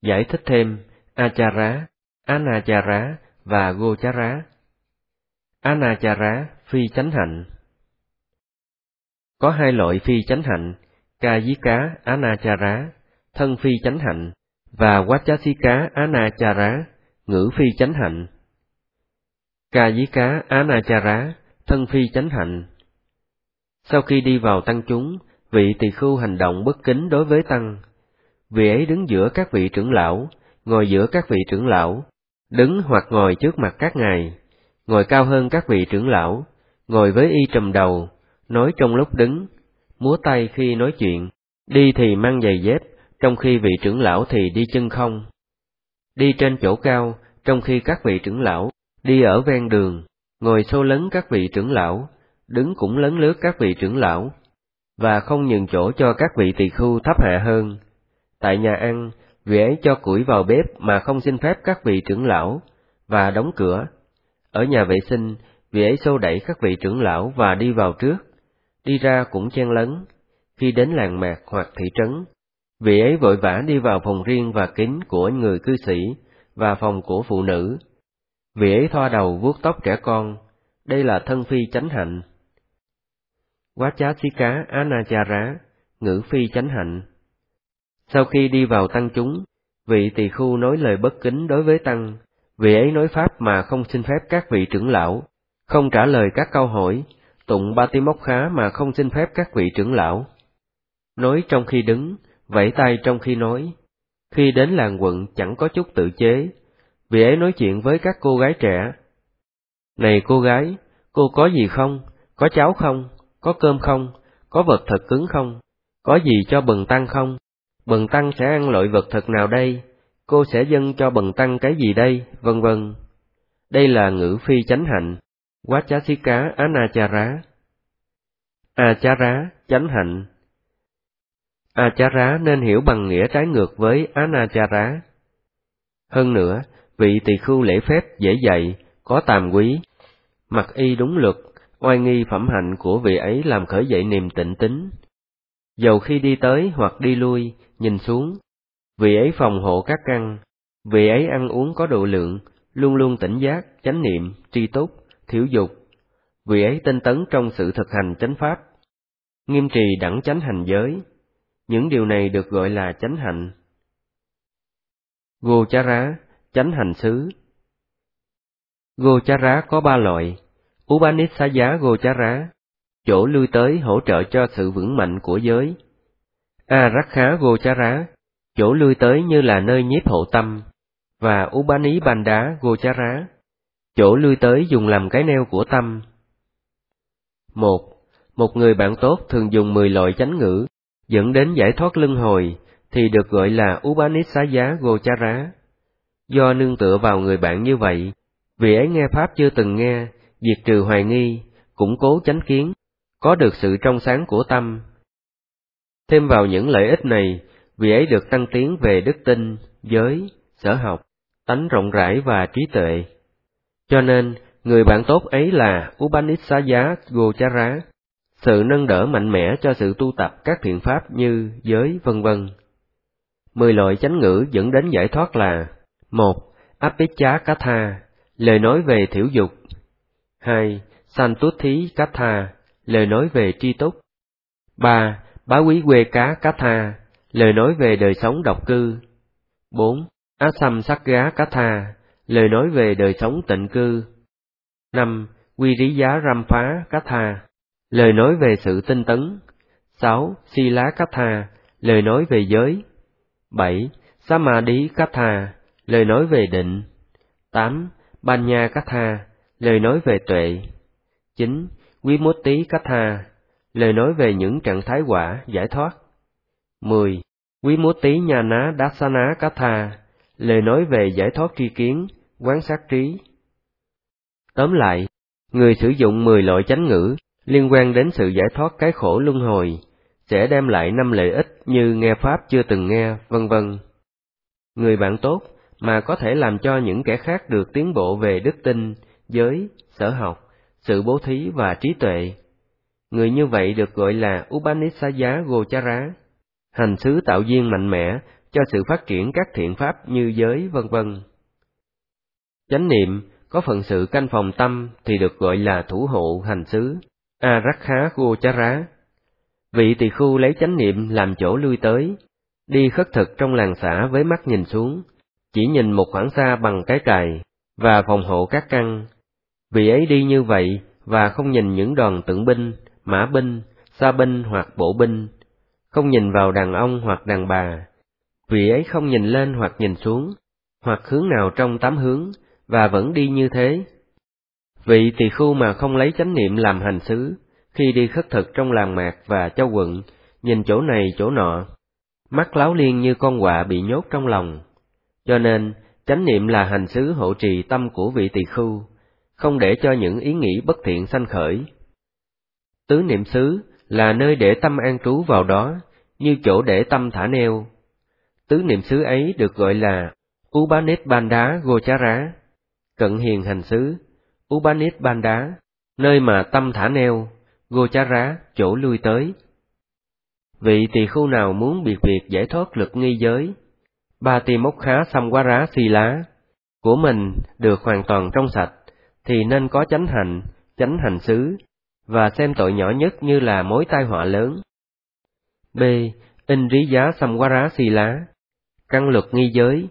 Giải thích thêm Achara, Anachara và Gochara. Anachara, phi chánh hạnh. Có hai loại phi chánh hạnh, Kayika Anachara, thân phi chánh hạnh, và Vachasika Anachara, ngữ phi chánh hạnh. Kayika Anachara, thân phi chánh hạnh. Sau khi đi vào tăng chúng, vị tỳ khưu hành động bất kính đối với tăng. Vị ấy đứng giữa các vị trưởng lão, ngồi giữa các vị trưởng lão, đứng hoặc ngồi trước mặt các ngài, ngồi cao hơn các vị trưởng lão, ngồi với y trùm đầu, nói trong lúc đứng, múa tay khi nói chuyện, đi thì mang giày dép, trong khi vị trưởng lão thì đi chân không. Đi trên chỗ cao, trong khi các vị trưởng lão đi ở ven đường, ngồi xô lấn các vị trưởng lão, đứng cũng lấn lướt các vị trưởng lão, và không nhường chỗ cho các vị tỳ khưu thấp hạ hơn. Tại nhà ăn, vị ấy cho củi vào bếp mà không xin phép các vị trưởng lão, và đóng cửa. Ở nhà vệ sinh, vị ấy xô đẩy các vị trưởng lão và đi vào trước, đi ra cũng chen lấn. Khi đến làng mạc hoặc thị trấn, vị ấy vội vã đi vào phòng riêng và kín của người cư sĩ và phòng của phụ nữ. Vị ấy thoa đầu vuốt tóc trẻ con, đây là thân phi chánh hạnh. Vachasika Anachara, ngữ phi chánh hạnh. Sau khi đi vào tăng chúng, vị tỳ khưu nói lời bất kính đối với tăng, vị ấy nói pháp mà không xin phép các vị trưởng lão, không trả lời các câu hỏi, tụng Batimokha mà không xin phép các vị trưởng lão. Nói trong khi đứng, vẫy tay trong khi nói. Khi đến làng quận chẳng có chút tự chế, vị ấy nói chuyện với các cô gái trẻ. Này cô gái, cô có gì không? Có cháo không? Có cơm không? Có vật thật cứng không? Có gì cho bần tăng không? Bần tăng sẽ ăn loại vật thật nào đây? Cô sẽ dâng cho bần tăng cái gì đây? Vân vân. Đây là ngữ phi chánh hạnh, Vachasika Anachara. Achara, chánh hạnh. Achara nên hiểu bằng nghĩa trái ngược với Anachara. Hơn nữa, vị tỳ khưu lễ phép dễ dạy, có tàm quý, mặc y đúng luật, oai nghi phẩm hạnh của vị ấy làm khởi dậy niềm tịnh tín. Dầu khi đi tới hoặc đi lui, nhìn xuống, vị ấy phòng hộ các căn, vị ấy ăn uống có độ lượng, luôn luôn tỉnh giác, chánh niệm, tri túc, thiểu dục. Vị ấy tinh tấn trong sự thực hành chánh pháp, nghiêm trì đẳng chánh hành giới. Những điều này được gọi là chánh hạnh. Gochara, chánh hành xứ. Gochara có ba loại. Upanishaya Gochara, chỗ lui tới hỗ trợ cho sự vững mạnh của giới. Arakha Gochara, chỗ lui tới như là nơi nhiếp hộ tâm. Và Upanibandha Gochara, chỗ lui tới dùng làm cái neo của tâm. Một người bạn tốt thường dùng 10 loại chánh ngữ, dẫn đến giải thoát luân hồi, thì được gọi là Upanishaya Gochara. Do nương tựa vào người bạn như vậy, vị ấy nghe pháp chưa từng nghe, diệt trừ hoài nghi, củng cố chánh kiến, có được sự trong sáng của tâm. Thêm vào những lợi ích này, vị ấy được tăng tiến về đức tin, giới, sở học, tánh rộng rãi và trí tuệ. Cho nên, người bạn tốt ấy là Upanishaya Gochara, sự nâng đỡ mạnh mẽ cho sự tu tập các thiện pháp như giới, vân vân. 10 loại chánh ngữ dẫn đến giải thoát là: 1. Apicca Katha, lời nói về thiểu dục. 2. Santuthi Katha, lời nói về tri túc. 3. Bá quý quê cá Katha, lời nói về đời sống độc cư. 4. Asamsakya Katha, lời nói về đời sống tịnh cư. 5. Viriya Rampa Katha, lời nói về sự tinh tấn. 6. Sila Katha, lời nói về giới. 7. Samadhi Katha, lời nói về định. 8. Banya Katha, lời nói về tuệ. 9. Vimutti Katha, lời nói về những trạng thái quả, giải thoát. 10. Vimutti Nhana Dassana Katha, lời nói về giải thoát tri kiến, quán sát trí. Tóm lại, người sử dụng 10 loại chánh ngữ liên quan đến sự giải thoát cái khổ luân hồi sẽ đem lại 5 lợi ích như nghe pháp chưa từng nghe, vân vân. Người bạn tốt mà có thể làm cho những kẻ khác được tiến bộ về đức tin, giới, sở học, sự bố thí và trí tuệ. Người như vậy được gọi là Upanishaya Gochara, hành xứ tạo duyên mạnh mẽ cho sự phát triển các thiện pháp như giới, vân vân. Chánh niệm có phận sự canh phòng tâm thì được gọi là thủ hộ hành xứ, Arakha Gochara. Vị tỳ khưu lấy chánh niệm làm chỗ lui tới, đi khất thực trong làng xã với mắt nhìn xuống, chỉ nhìn một khoảng xa bằng cái cày, và phòng hộ các căn. Vị ấy đi như vậy và không nhìn những đoàn tượng binh, mã binh, sa binh hoặc bộ binh, không nhìn vào đàn ông hoặc đàn bà. Vị ấy không nhìn lên hoặc nhìn xuống, hoặc hướng nào trong 8 hướng, và vẫn đi như thế. Vị tỳ khưu mà không lấy chánh niệm làm hành xứ, khi đi khất thực trong làng mạc và châu quận, nhìn chỗ này chỗ nọ, mắt láo liên như con quạ bị nhốt trong lòng. Cho nên, chánh niệm là hành xứ hộ trì tâm của vị tỳ khưu, không để cho những ý nghĩ bất thiện sanh khởi. Tứ niệm xứ là nơi để tâm an trú vào đó, như chỗ để tâm thả neo. Tứ niệm xứ ấy được gọi là Upanishbandha Gochara, cận hiền hành xứ, Upanishbandha, nơi mà tâm thả neo, Gochara, chỗ lui tới. Vị tỳ khưu nào muốn biệt việc giải thoát lực nghi giới, Patimokha Samvara Sila, của mình được hoàn toàn trong sạch, thì nên có chánh hành xứ, và xem tội nhỏ nhất như là mối tai họa lớn. B. Indriya Samvara Sila, căn luật nghi giới.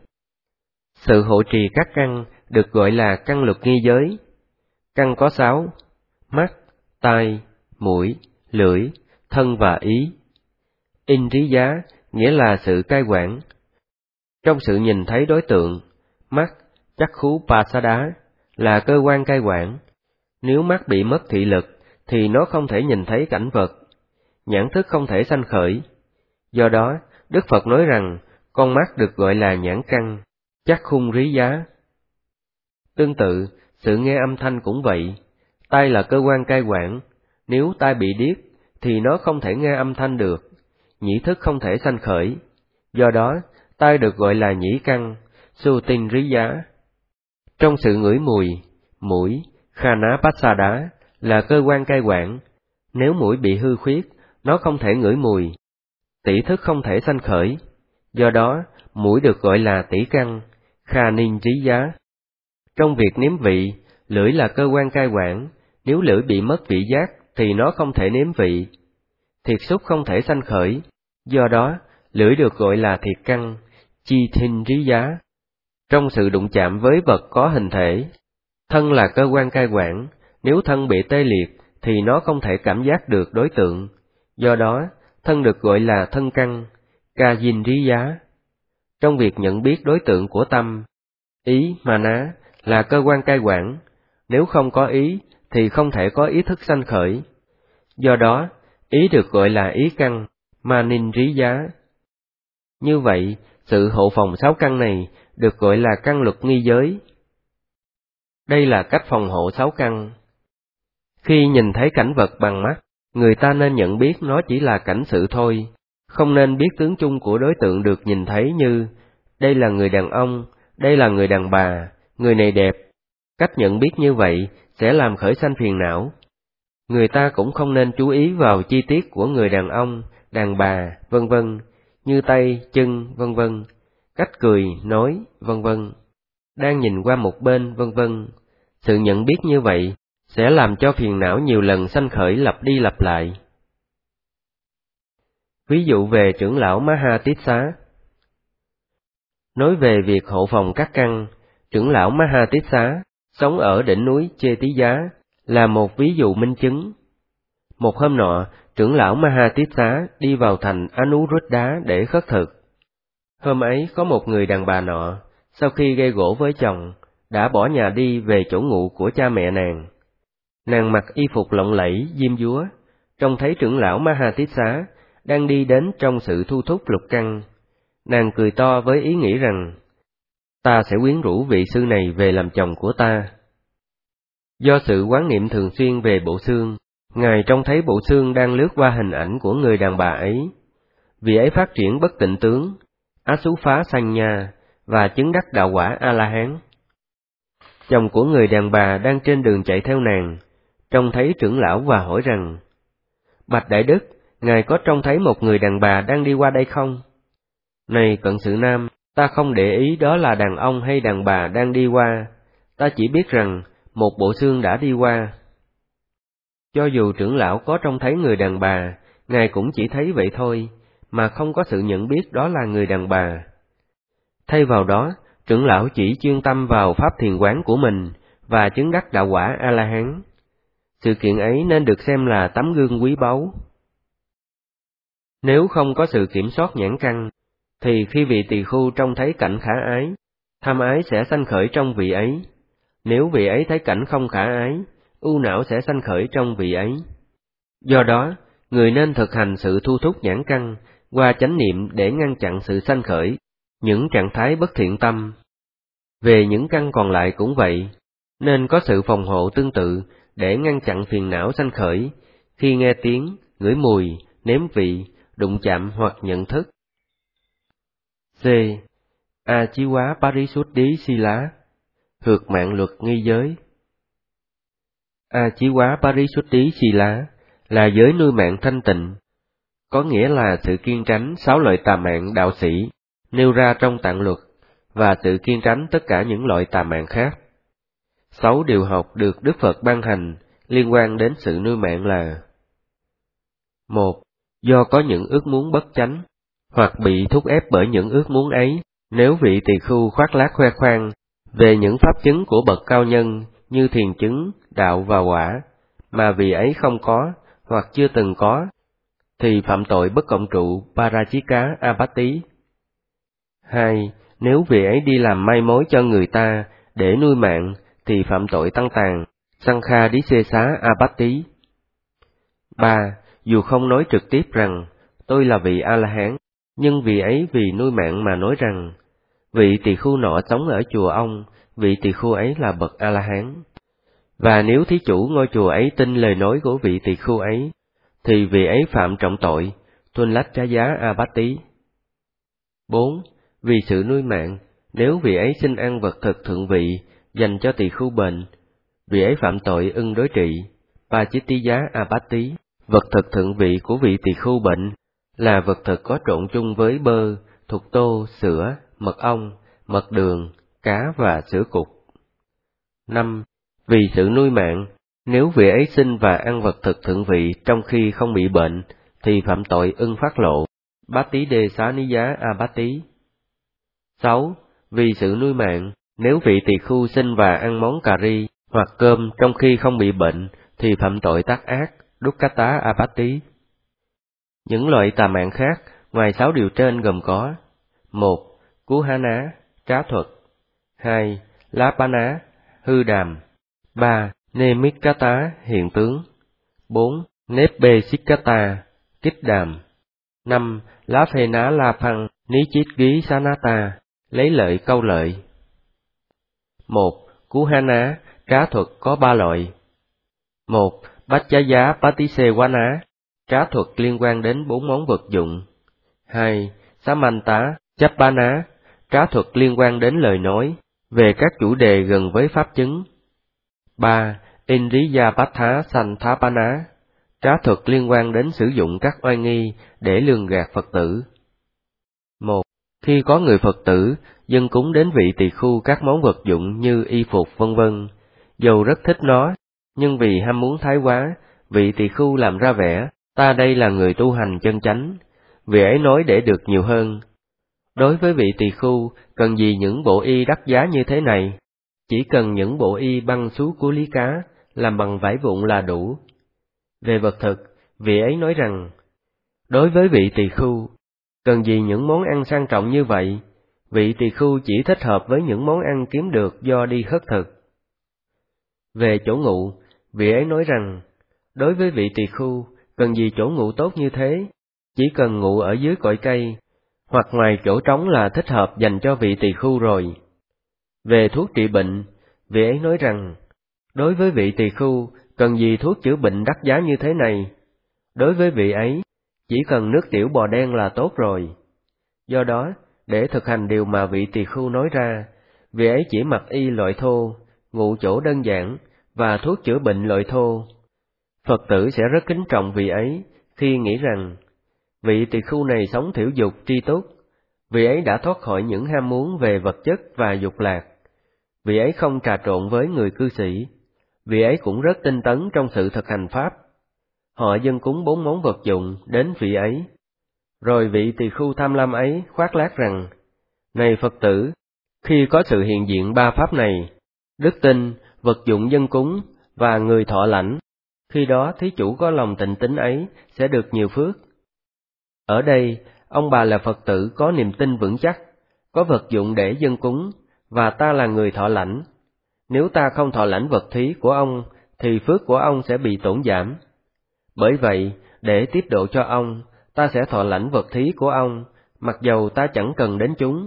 Sự hộ trì các căn được gọi là căn luật nghi giới. Căn có 6: mắt, tai, mũi, lưỡi, thân và ý. Indriya nghĩa là sự cai quản. Trong sự nhìn thấy đối tượng, mắt, Chakku Pasada, là cơ quan cai quản. Nếu mắt bị mất thị lực, thì nó không thể nhìn thấy cảnh vật, nhãn thức không thể sanh khởi. Do đó, Đức Phật nói rằng, con mắt được gọi là nhãn căn, Chakkhundriya. Tương tự, sự nghe âm thanh cũng vậy. Tai là cơ quan cai quản. Nếu tai bị điếc, thì nó không thể nghe âm thanh được, nhĩ thức không thể sanh khởi. Do đó, tai được gọi là nhĩ căn, Sutindriya. Trong sự ngửi mùi, mũi, Khanapasada, là cơ quan cai quản. Nếu mũi bị hư khuyết, nó không thể ngửi mùi, tỷ thức không thể sanh khởi. Do đó, mũi được gọi là tỷ căn, Khanindriya. Trong việc nếm vị, lưỡi là cơ quan cai quản. Nếu lưỡi bị mất vị giác, thì nó không thể nếm vị, thiệt xúc không thể sanh khởi. Do đó, lưỡi được gọi là thiệt căn, Chithindriya. Trong sự đụng chạm với vật có hình thể, thân là cơ quan cai quản. Nếu thân bị tê liệt, thì nó không thể cảm giác được đối tượng. Do đó, thân được gọi là thân căn, Kajindriya. Trong việc nhận biết đối tượng của tâm, ý, Mana, là cơ quan cai quản. Nếu không có ý, thì không thể có ý thức sanh khởi. Do đó, ý được gọi là ý căn, Manindriya. Như vậy, sự hộ phòng 6 căn này được gọi là căn luật nghi giới. Đây là cách phòng hộ 6 căn. Khi nhìn thấy cảnh vật bằng mắt, người ta nên nhận biết nó chỉ là cảnh sự thôi, không nên biết tướng chung của đối tượng được nhìn thấy như đây là người đàn ông, đây là người đàn bà, người này đẹp. Cách nhận biết như vậy sẽ làm khởi sanh phiền não. Người ta cũng không nên chú ý vào chi tiết của người đàn ông, đàn bà, vân vân, như tay, chân, vân vân, cách cười, nói, vân vân, đang nhìn qua một bên, vân vân. Sự nhận biết như vậy sẽ làm cho phiền não nhiều lần sanh khởi lặp đi lặp lại. Ví dụ về trưởng lão Mahatissa. Nói về việc hộ phòng các căn, trưởng lão Mahatissa sống ở đỉnh núi Chetija là một ví dụ minh chứng. Một hôm nọ, trưởng lão Mahatissa đi vào thành Anuruddha để khất thực. Hôm ấy có một người đàn bà nọ, sau khi gây gổ với chồng, đã bỏ nhà đi về chỗ ngụ của cha mẹ nàng. Nàng mặc y phục lộng lẫy, diêm dúa, trông thấy trưởng lão Mahatissa đang đi đến trong sự thu thúc lục căn. Nàng cười to với ý nghĩ rằng, ta sẽ quyến rũ vị sư này về làm chồng của ta. Do sự quán niệm thường xuyên về bộ xương, Ngài trông thấy bộ xương đang lướt qua hình ảnh của người đàn bà ấy. Vị ấy phát triển bất tịnh tướng, Asupha Sanya, và chứng đắc đạo quả A-la-hán. Chồng của người đàn bà đang trên đường chạy theo nàng, trông thấy trưởng lão và hỏi rằng, bạch đại đức, Ngài có trông thấy một người đàn bà đang đi qua đây không? Này cận sự nam, ta không để ý đó là đàn ông hay đàn bà đang đi qua, ta chỉ biết rằng một bộ xương đã đi qua. Cho dù trưởng lão có trông thấy người đàn bà, ngài cũng chỉ thấy vậy thôi, mà không có sự nhận biết đó là người đàn bà. Thay vào đó, trưởng lão chỉ chuyên tâm vào pháp thiền quán của mình và chứng đắc đạo quả A-la-hán. Sự kiện ấy nên được xem là tấm gương quý báu. Nếu không có sự kiểm soát nhãn căn, thì khi vị tỳ khưu trông thấy cảnh khả ái, tham ái sẽ sanh khởi trong vị ấy. Nếu vị ấy thấy cảnh không khả ái, ưu não sẽ sanh khởi trong vị ấy. Do đó, người nên thực hành sự thu thúc nhãn căn qua chánh niệm để ngăn chặn sự sanh khởi những trạng thái bất thiện tâm. Về những căn còn lại cũng vậy, nên có sự phòng hộ tương tự để ngăn chặn phiền não sanh khởi khi nghe tiếng, ngửi mùi, nếm vị, đụng chạm hoặc nhận thức. C. A-chí-quá Parisuddhi Sila, hược mạng luật nghi giới. A-chí-quá Parisuddhi Sila là giới nuôi mạng thanh tịnh, có nghĩa là sự kiêng tránh 6 loại tà mạng đạo sĩ nêu ra trong tạng luật và sự kiêng tránh tất cả những loại tà mạng khác. 6 điều học được Đức Phật ban hành liên quan đến sự nuôi mạng là: 1. Do có những ước muốn bất chánh, hoặc bị thúc ép bởi những ước muốn ấy, nếu vị tỳ khưu khoác lác khoe khoang về những pháp chứng của bậc cao nhân như thiền chứng, đạo và quả, mà vị ấy không có, hoặc chưa từng có, thì phạm tội bất cộng trụ Parajika Apatti. 2. Nếu vị ấy đi làm mai mối cho người ta để nuôi mạng, thì phạm tội tăng tàn Sankha Disesa Apatti. 3. Dù không nói trực tiếp rằng tôi là vị A-la-hán, nhưng vị ấy vì nuôi mạng mà nói rằng vị tỳ khưu nọ sống ở chùa ông, vị tỳ khưu ấy là bậc A-la-hán. Và nếu thí chủ ngôi chùa ấy tin lời nói của vị tỳ khưu ấy, thì vị ấy phạm trọng tội Tullachaya Apatti. 4. Vì sự nuôi mạng, nếu vị ấy xin ăn vật thực thượng vị dành cho tỳ khưu bệnh, vị ấy phạm tội ưng đối trị Pachittiya Apatti. Vật thực thượng vị của vị tỳ khưu bệnh là vật thực có trộn chung với bơ, thục tô, sữa, mật ong, mật đường, cá và sữa cục. 5. Vì sự nuôi mạng, nếu vị ấy xin và ăn vật thực thượng vị trong khi không bị bệnh, thì phạm tội ưng phát lộ Batti Đề Xá Ní Giá Apatti. 6. Vì sự nuôi mạng, nếu vị tỳ khưu xin và ăn món cà ri hoặc cơm trong khi không bị bệnh, thì phạm tội tác ác Dukkata Apatti. Những loại tà mạng khác ngoài 6 điều trên gồm có: 1. Kuhana, trá thuật. 2. Lapana, hư đàm. 3. Nemikkata, hiện tướng. 4. Nebbesikata, kích đàm. 5. Laphena Laphang, Nichitgi Sanata, lấy lợi câu lợi. 1. Kuhana, trá thuật có 3 loại. 1. Bachaya Patisewana, trá thuật liên quan đến 4 món vật dụng. 2. Samanta Chappana, trá thuật liên quan đến lời nói về các chủ đề gần với pháp chứng. 3. Indriyapatha Santhapana, trá thuật liên quan đến sử dụng các oai nghi để lường gạt Phật tử. 1. Khi có người Phật tử dâng cúng đến vị tỳ khưu các món vật dụng như y phục vân vân, dầu rất thích nó, nhưng vì ham muốn thái quá, vị tỳ khưu làm ra vẻ ta đây là người tu hành chân chánh, vị ấy nói để được nhiều hơn. Đối với vị tỳ khưu, cần gì những bộ y đắt giá như thế này? Chỉ cần những bộ y băng sú của lý cá, làm bằng vải vụn là đủ. Về vật thực, vị ấy nói rằng, đối với vị tỳ khưu, cần gì những món ăn sang trọng như vậy? Vị tỳ khưu chỉ thích hợp với những món ăn kiếm được do đi khất thực. Về chỗ ngụ, vị ấy nói rằng, đối với vị tỳ khưu, cần gì chỗ ngụ tốt như thế? Chỉ cần ngụ ở dưới cội cây, hoặc ngoài chỗ trống là thích hợp dành cho vị tỳ khưu rồi. Về thuốc trị bệnh, vị ấy nói rằng, đối với vị tỳ khưu, cần gì thuốc chữa bệnh đắt giá như thế này? Đối với vị ấy, chỉ cần nước tiểu bò đen là tốt rồi. Do đó, để thực hành điều mà vị tỳ khưu nói ra, vị ấy chỉ mặc y loại thô, ngụ chỗ đơn giản, và thuốc chữa bệnh loại thô. Phật tử sẽ rất kính trọng vị ấy khi nghĩ rằng, vị tỳ khưu này sống thiểu dục tri túc, Vị ấy đã thoát khỏi những ham muốn về vật chất và dục lạc. Vị ấy không trà trộn với người cư sĩ. Vị ấy cũng rất tinh tấn trong sự thực hành pháp. Họ dâng cúng 4 món vật dụng đến vị ấy. Rồi vị tỳ khưu tham lam ấy khoác lác rằng: Này Phật tử, khi có sự hiện diện 3 pháp này, đức tin, vật dụng dâng cúng và người thọ lãnh, khi đó thí chủ có lòng tịnh tín ấy sẽ được nhiều phước. Ở đây, ông bà là Phật tử có niềm tin vững chắc, có vật dụng để dâng cúng, và ta là người thọ lãnh. Nếu ta không thọ lãnh vật thí của ông, thì phước của ông sẽ bị tổn giảm. Bởi vậy, để tiếp độ cho ông, ta sẽ thọ lãnh vật thí của ông, mặc dầu ta chẳng cần đến chúng.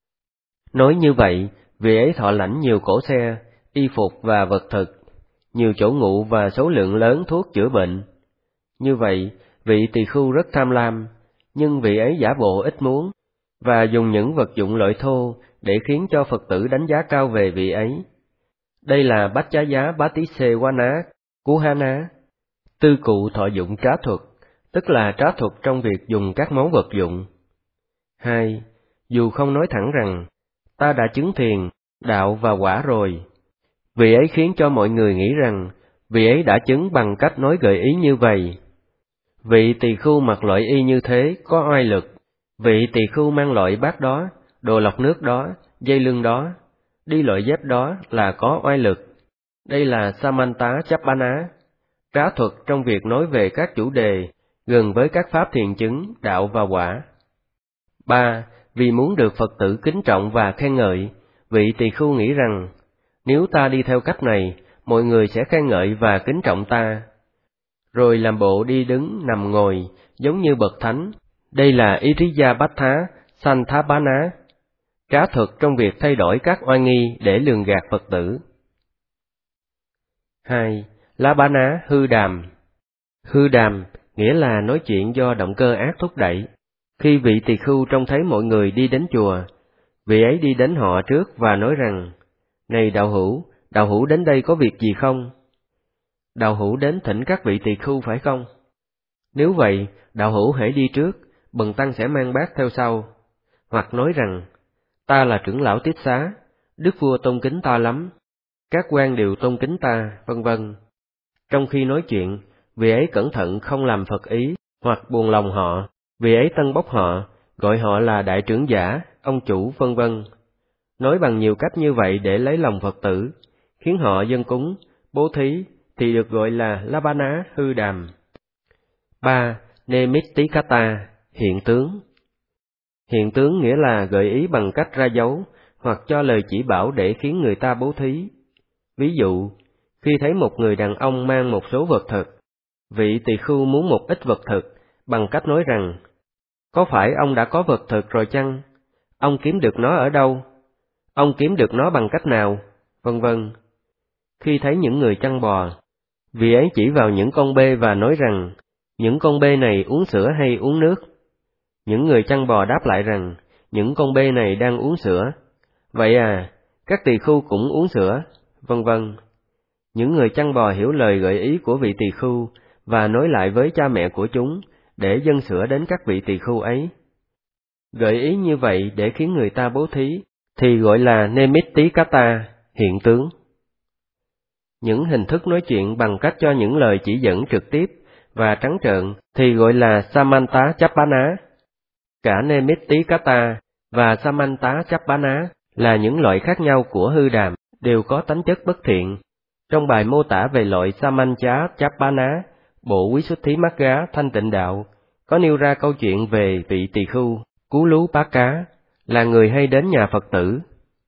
Nói như vậy, vị ấy thọ lãnh nhiều cỗ xe, y phục và vật thực, nhiều chỗ ngụ và số lượng lớn thuốc chữa bệnh. Như vậy, vị tỳ khưu rất tham lam, nhưng vị ấy giả bộ ít muốn, và dùng những vật dụng loại thô để khiến cho Phật tử đánh giá cao về vị ấy. Đây là Bách Chá Giá Bá Tí Xê Quá Ná, Cú Há Ná. Tư cụ thọ dụng trá thuật, tức là trá thuật trong việc dùng các món vật dụng. 2. Dù không nói thẳng rằng, ta đã chứng thiền, đạo và quả rồi, vị ấy khiến cho mọi người nghĩ rằng, vị ấy đã chứng bằng cách nói gợi ý như vậy. Vị tỳ khưu mặc loại y như thế có oai lực, vị tỳ khưu mang loại bát đó, đồ lọc nước đó, dây lưng đó, đi loại dép đó là có oai lực. Đây là Samanta Chappana, trá thuật trong việc nói về các chủ đề gần với các pháp thiền chứng, đạo và quả. 3. Vì muốn được Phật tử kính trọng và khen ngợi, vị tỳ khưu nghĩ rằng, nếu ta đi theo cách này, mọi người sẽ khen ngợi và kính trọng ta. Rồi làm bộ đi đứng, nằm ngồi, giống như bậc thánh. Đây là Iriyabattha Santhabhana, trá thuật trong việc thay đổi các oai nghi để lường gạt Phật tử. 2. Labana hư đàm. Hư đàm nghĩa là nói chuyện do động cơ ác thúc đẩy. Khi vị tỳ khưu trông thấy mọi người đi đến chùa, vị ấy đi đến họ trước và nói rằng, Này đạo hữu đến đây có việc gì không? Đạo hữu đến thỉnh các vị tỳ khưu phải không? Nếu vậy, đạo hữu hãy đi trước, bần tăng sẽ mang bát theo sau. Hoặc nói rằng, ta là trưởng lão Tiết Xá, đức vua tôn kính ta lắm, các quan đều tôn kính ta, vân vân. Trong khi nói chuyện, vị ấy cẩn thận không làm phật ý, hoặc buồn lòng họ, vị ấy tân bốc họ, gọi họ là đại trưởng giả, ông chủ, vân vân. Nói bằng nhiều cách như vậy để lấy lòng Phật tử, khiến họ dâng cúng, bố thí, thì được gọi là Labana hư đàm. 3. Nemittikata, hiện tướng. Hiện tướng nghĩa là gợi ý bằng cách ra dấu, hoặc cho lời chỉ bảo để khiến người ta bố thí. Ví dụ, khi thấy một người đàn ông mang một số vật thực, vị tỳ khưu muốn một ít vật thực, bằng cách nói rằng, có phải ông đã có vật thực rồi chăng? Ông kiếm được nó ở đâu? Ông kiếm được nó bằng cách nào? Vân vân. Khi thấy những người chăn bò, vị ấy chỉ vào những con bê và nói rằng, những con bê này uống sữa hay uống nước? Những người chăn bò đáp lại rằng, những con bê này đang uống sữa. Vậy à, các tỳ khưu cũng uống sữa, vân vân. Những người chăn bò hiểu lời gợi ý của vị tỳ khưu và nói lại với cha mẹ của chúng để dâng sữa đến các vị tỳ khưu ấy. Gợi ý như vậy để khiến người ta bố thí thì gọi là Nemittikata, hiện tướng. Những hình thức nói chuyện bằng cách cho những lời chỉ dẫn trực tiếp và trắng trợn thì gọi là Samanta Chappana. Cả Nemittikata và Samanta Chappana là những loại khác nhau của hư đàm, đều có tánh chất bất thiện. Trong bài mô tả về loại Samanta Chappana, bộ Visuddhimagga Thanh Tịnh Đạo có nêu ra câu chuyện về vị tỳ khưu Cú Lú Bá Cá, là người hay đến nhà Phật tử.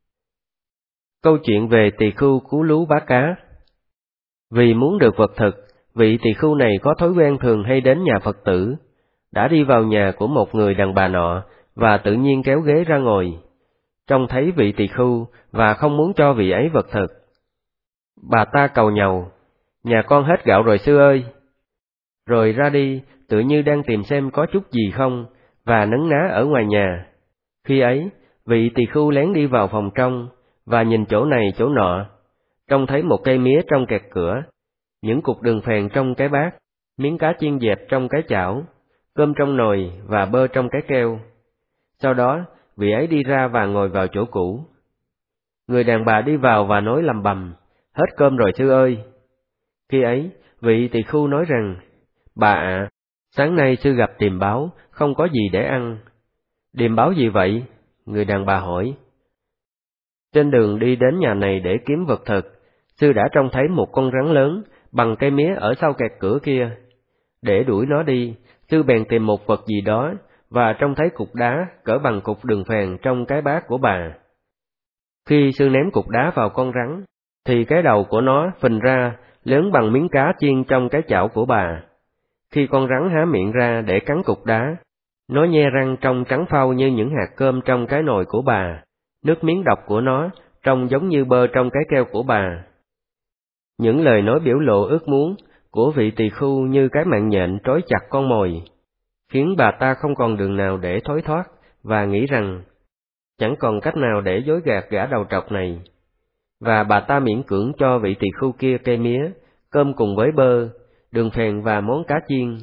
Câu chuyện về tỳ khưu Cú Lú Bá Cá. Vì muốn được vật thực, vị tỳ khưu này có thói quen thường hay đến nhà Phật tử, đã đi vào nhà của một người đàn bà nọ và tự nhiên kéo ghế ra ngồi. Trông thấy vị tỳ khưu và không muốn cho vị ấy vật thực. Bà ta cầu nhàu, nhà con hết gạo rồi sư ơi. Rồi ra đi, tự như đang tìm xem có chút gì không, và nấn ná ở ngoài nhà. Khi ấy, vị tỳ khưu lén đi vào phòng trong, và nhìn chỗ này chỗ nọ, trông thấy một cây mía trong kẹt cửa, những cục đường phèn trong cái bát, miếng cá chiên dẹp trong cái chảo, cơm trong nồi và bơ trong cái keo. Sau đó, vị ấy đi ra và ngồi vào chỗ cũ. Người đàn bà đi vào và nói lầm bầm, hết cơm rồi sư ơi. Khi ấy, vị tỳ khưu nói rằng, bà ạ, sáng nay sư gặp điềm báo, không có gì để ăn. Điềm báo gì vậy? Người đàn bà hỏi. Trên đường đi đến nhà này để kiếm vật thực, sư đã trông thấy một con rắn lớn bằng cây mía ở sau kẹt cửa kia. Để đuổi nó đi, sư bèn tìm một vật gì đó và trông thấy cục đá cỡ bằng cục đường phèn trong cái bát của bà. Khi sư ném cục đá vào con rắn, thì cái đầu của nó phình ra lớn bằng miếng cá chiên trong cái chảo của bà. Khi con rắn há miệng ra để cắn cục đá, nó nhe răng trông trắng phau như những hạt cơm trong cái nồi của bà. Nước miếng độc của nó trông giống như bơ trong cái keo của bà. Những lời nói biểu lộ ước muốn của vị tỳ khưu như cái mạng nhện trói chặt con mồi, khiến bà ta không còn đường nào để thối thoát và nghĩ rằng chẳng còn cách nào để dối gạt gã đầu trọc này. Và bà ta miễn cưỡng cho vị tỳ khưu kia cây mía, cơm cùng với bơ, đường phèn và món cá chiên.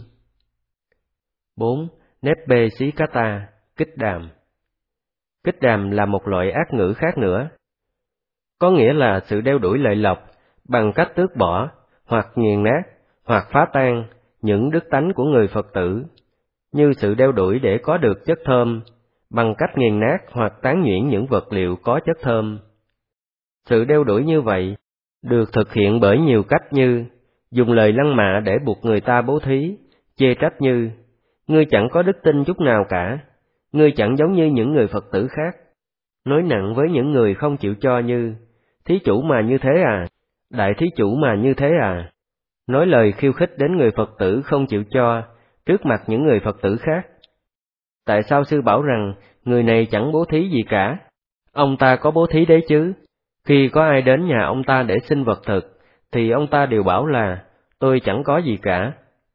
4. Neppe Sikata, kích đàm. Kích đàm là một loại ác ngữ khác nữa, có nghĩa là sự đeo đuổi lợi lộc bằng cách tước bỏ, hoặc nghiền nát, hoặc phá tan những đức tánh của người Phật tử, như sự đeo đuổi để có được chất thơm, bằng cách nghiền nát hoặc tán nhuyễn những vật liệu có chất thơm. Sự đeo đuổi như vậy được thực hiện bởi nhiều cách như dùng lời lăng mạ để buộc người ta bố thí, chê trách như, ngươi chẳng có đức tin chút nào cả, ngươi chẳng giống như những người Phật tử khác. Nói nặng với những người không chịu cho như, thí chủ mà như thế à, đại thí chủ mà như thế à. Nói lời khiêu khích đến người Phật tử không chịu cho trước mặt những người Phật tử khác. Tại sao sư bảo rằng người này chẳng bố thí gì cả? Ông ta có bố thí đấy chứ. Khi có ai đến nhà ông ta để xin vật thực, thì ông ta đều bảo là tôi chẳng có gì cả.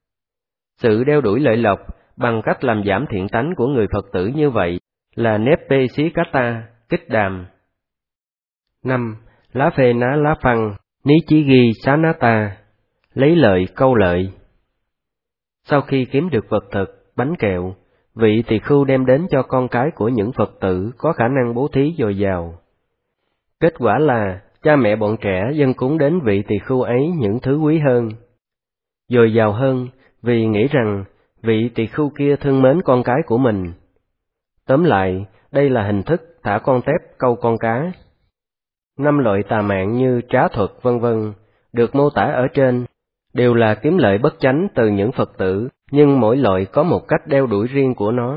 Sự đeo đuổi lợi lộc bằng cách làm giảm thiện tánh của người Phật tử như vậy là Neppe Sikata, kích đàm. 5. Lá phê ná lá phăng, ní chí ghi Sanata, lấy lợi câu lợi. Sau khi kiếm được vật thực, bánh kẹo, vị tỳ khưu đem đến cho con cái của những Phật tử có khả năng bố thí dồi dào. Kết quả là cha mẹ bọn trẻ dâng cúng đến vị tỳ khưu ấy những thứ quý hơn, dồi dào hơn, vì nghĩ rằng vị tỳ khưu kia thương mến con cái của mình. Tóm lại, đây là hình thức thả con tép câu con cá. 5 loại tà mạng như trá thuật vân vân được mô tả ở trên đều là kiếm lợi bất chánh từ những Phật tử, nhưng mỗi loại có một cách đeo đuổi riêng của nó.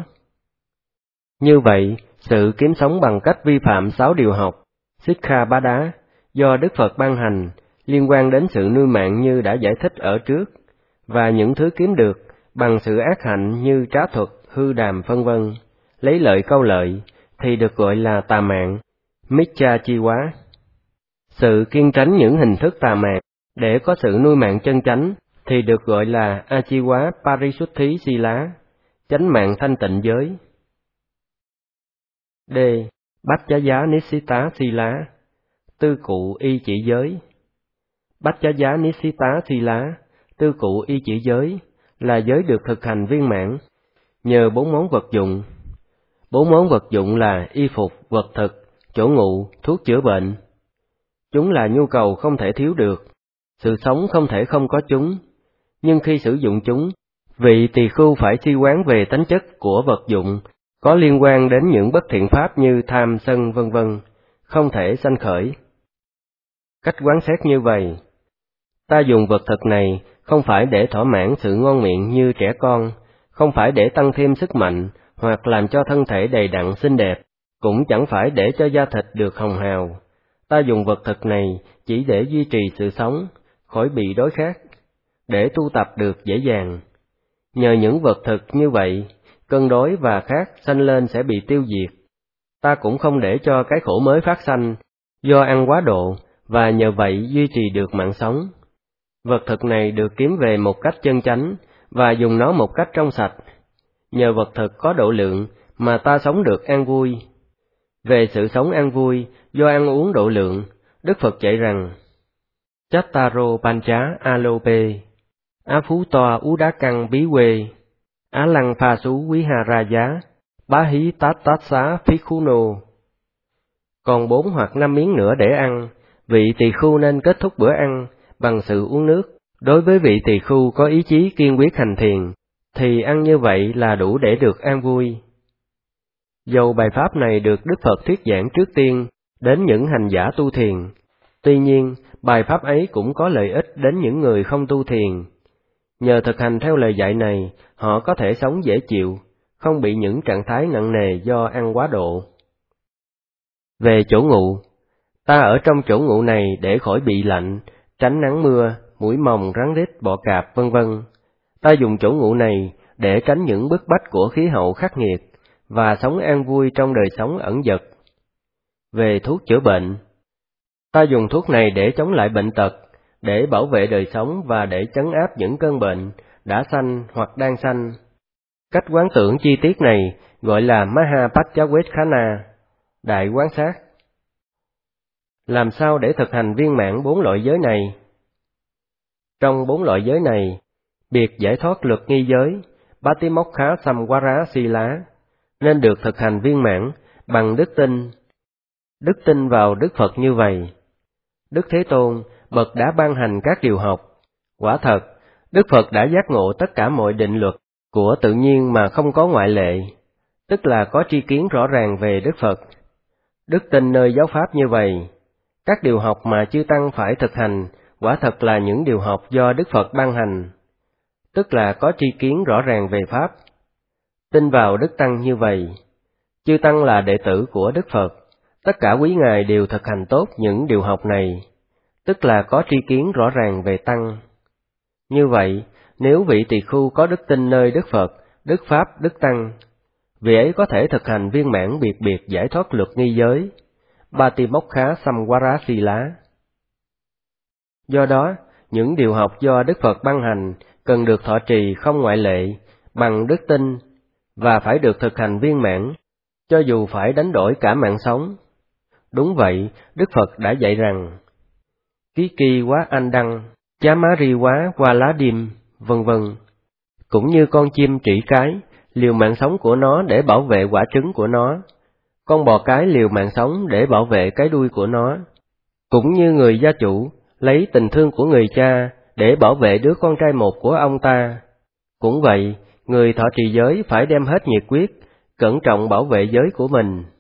Như vậy, sự kiếm sống bằng cách vi phạm 6 điều học Sikkhapada do Đức Phật ban hành liên quan đến sự nuôi mạng như đã giải thích ở trước, và những thứ kiếm được bằng sự ác hạnh như trá thuật, hư đàm vân vân, lấy lợi câu lợi, thì được gọi là tà mạng, Miccachiwa. Sự kiêng tránh những hình thức tà mạng để có sự nuôi mạng chân chánh thì được gọi là Achiwa Parisuddhi Sila, chánh mạng thanh tịnh giới. D. Bacchaya Nissita Sila, tư cụ y chỉ giới. Bacchaya Nissita Sila, tư cụ y chỉ giới, là giới được thực hành viên mãn nhờ 4 món vật dụng. 4 món vật dụng là y phục, vật thực, chỗ ngụ, thuốc chữa bệnh. Chúng là nhu cầu không thể thiếu được, sự sống không thể không có chúng. Nhưng khi sử dụng chúng, vị tỳ khưu phải suy quán về tánh chất của vật dụng có liên quan đến những bất thiện pháp như tham sân vân vân, không thể sanh khởi. Cách quán xét như vậy: ta dùng vật thực này không phải để thỏa mãn sự ngon miệng như trẻ con, không phải để tăng thêm sức mạnh hoặc làm cho thân thể đầy đặn xinh đẹp, cũng chẳng phải để cho da thịt được hồng hào. Ta dùng vật thực này chỉ để duy trì sự sống, khỏi bị đói khát, để tu tập được dễ dàng. Nhờ những vật thực như vậy, cơn đói và khát sanh lên sẽ bị tiêu diệt. Ta cũng không để cho cái khổ mới phát sanh do ăn quá độ, và nhờ vậy duy trì được mạng sống. Vật thực này được kiếm về một cách chân chánh và dùng nó một cách trong sạch. Nhờ vật thực có độ lượng mà ta sống được an vui. Về sự sống an vui do ăn uống độ lượng, Đức Phật dạy rằng: Chattaro pancha alope, á phú toa ú đá căng bí quê, á lăng pha sú quý hà ra giá, bá hí tát tát xá phí khú nô. Còn 4 hoặc 5 miếng nữa để ăn, vị tỳ khưu nên kết thúc bữa ăn bằng sự uống nước. Đối với vị tỳ khưu có ý chí kiên quyết hành thiền, thì ăn như vậy là đủ để được an vui. Dầu bài pháp này được Đức Phật thuyết giảng trước tiên đến những hành giả tu thiền, tuy nhiên bài pháp ấy cũng có lợi ích đến những người không tu thiền. Nhờ thực hành theo lời dạy này, họ có thể sống dễ chịu, không bị những trạng thái nặng nề do ăn quá độ. Về chỗ ngụ, ta ở trong chỗ ngụ này để khỏi bị lạnh, tránh nắng mưa, muỗi mồng, rắn rít, bọ cạp, vân vân. Ta dùng chỗ ngụ này để tránh những bức bách của khí hậu khắc nghiệt và sống an vui trong đời sống ẩn dật. Về thuốc chữa bệnh, ta dùng thuốc này để chống lại bệnh tật, để bảo vệ đời sống và để trấn áp những cơn bệnh đã sanh hoặc đang sanh. Cách quán tưởng chi tiết này gọi là Mahapatchawekkhana, đại quán sát. Làm sao để thực hành viên mãn 4 loại giới này? Trong 4 loại giới này, biệt giải thoát luật nghi giới, Patimokkha Samvara Sila, nên được thực hành viên mãn bằng đức tin. Đức tin vào Đức Phật như vậy: Đức Thế Tôn, bậc đã ban hành các điều học. Quả thật, Đức Phật đã giác ngộ tất cả mọi định luật của tự nhiên mà không có ngoại lệ, tức là có tri kiến rõ ràng về Đức Phật. Đức tin nơi giáo pháp như vậy: các điều học mà chư tăng phải thực hành quả thật là những điều học do Đức Phật ban hành, tức là có tri kiến rõ ràng về pháp. Tin vào Đức Tăng như vậy: chư tăng là đệ tử của Đức Phật, tất cả quý ngài đều thực hành tốt những điều học này, tức là có tri kiến rõ ràng về Tăng. Như vậy, nếu vị tỳ khưu có đức tin nơi Đức Phật, Đức Pháp, Đức Tăng, vị ấy có thể thực hành viên mãn biệt biệt giải thoát luật nghi giới, Patimokkha Samvara Sila. Do đó, những điều học do Đức Phật ban hành cần được thọ trì không ngoại lệ, bằng đức tin, và phải được thực hành viên mãn, cho dù phải đánh đổi cả mạng sống. Đúng vậy, Đức Phật đã dạy rằng: Ký kỳ quá anh đăng, chá má ri quá qua lá điềm, vân vân. Cũng như con chim trĩ cái, liều mạng sống của nó để bảo vệ quả trứng của nó. Con bò cái liều mạng sống để bảo vệ cái đuôi của nó. Cũng như người gia chủ lấy tình thương của người cha để bảo vệ đứa con trai một của ông ta. Cũng vậy, người thọ trì giới phải đem hết nhiệt quyết, cẩn trọng bảo vệ giới của mình.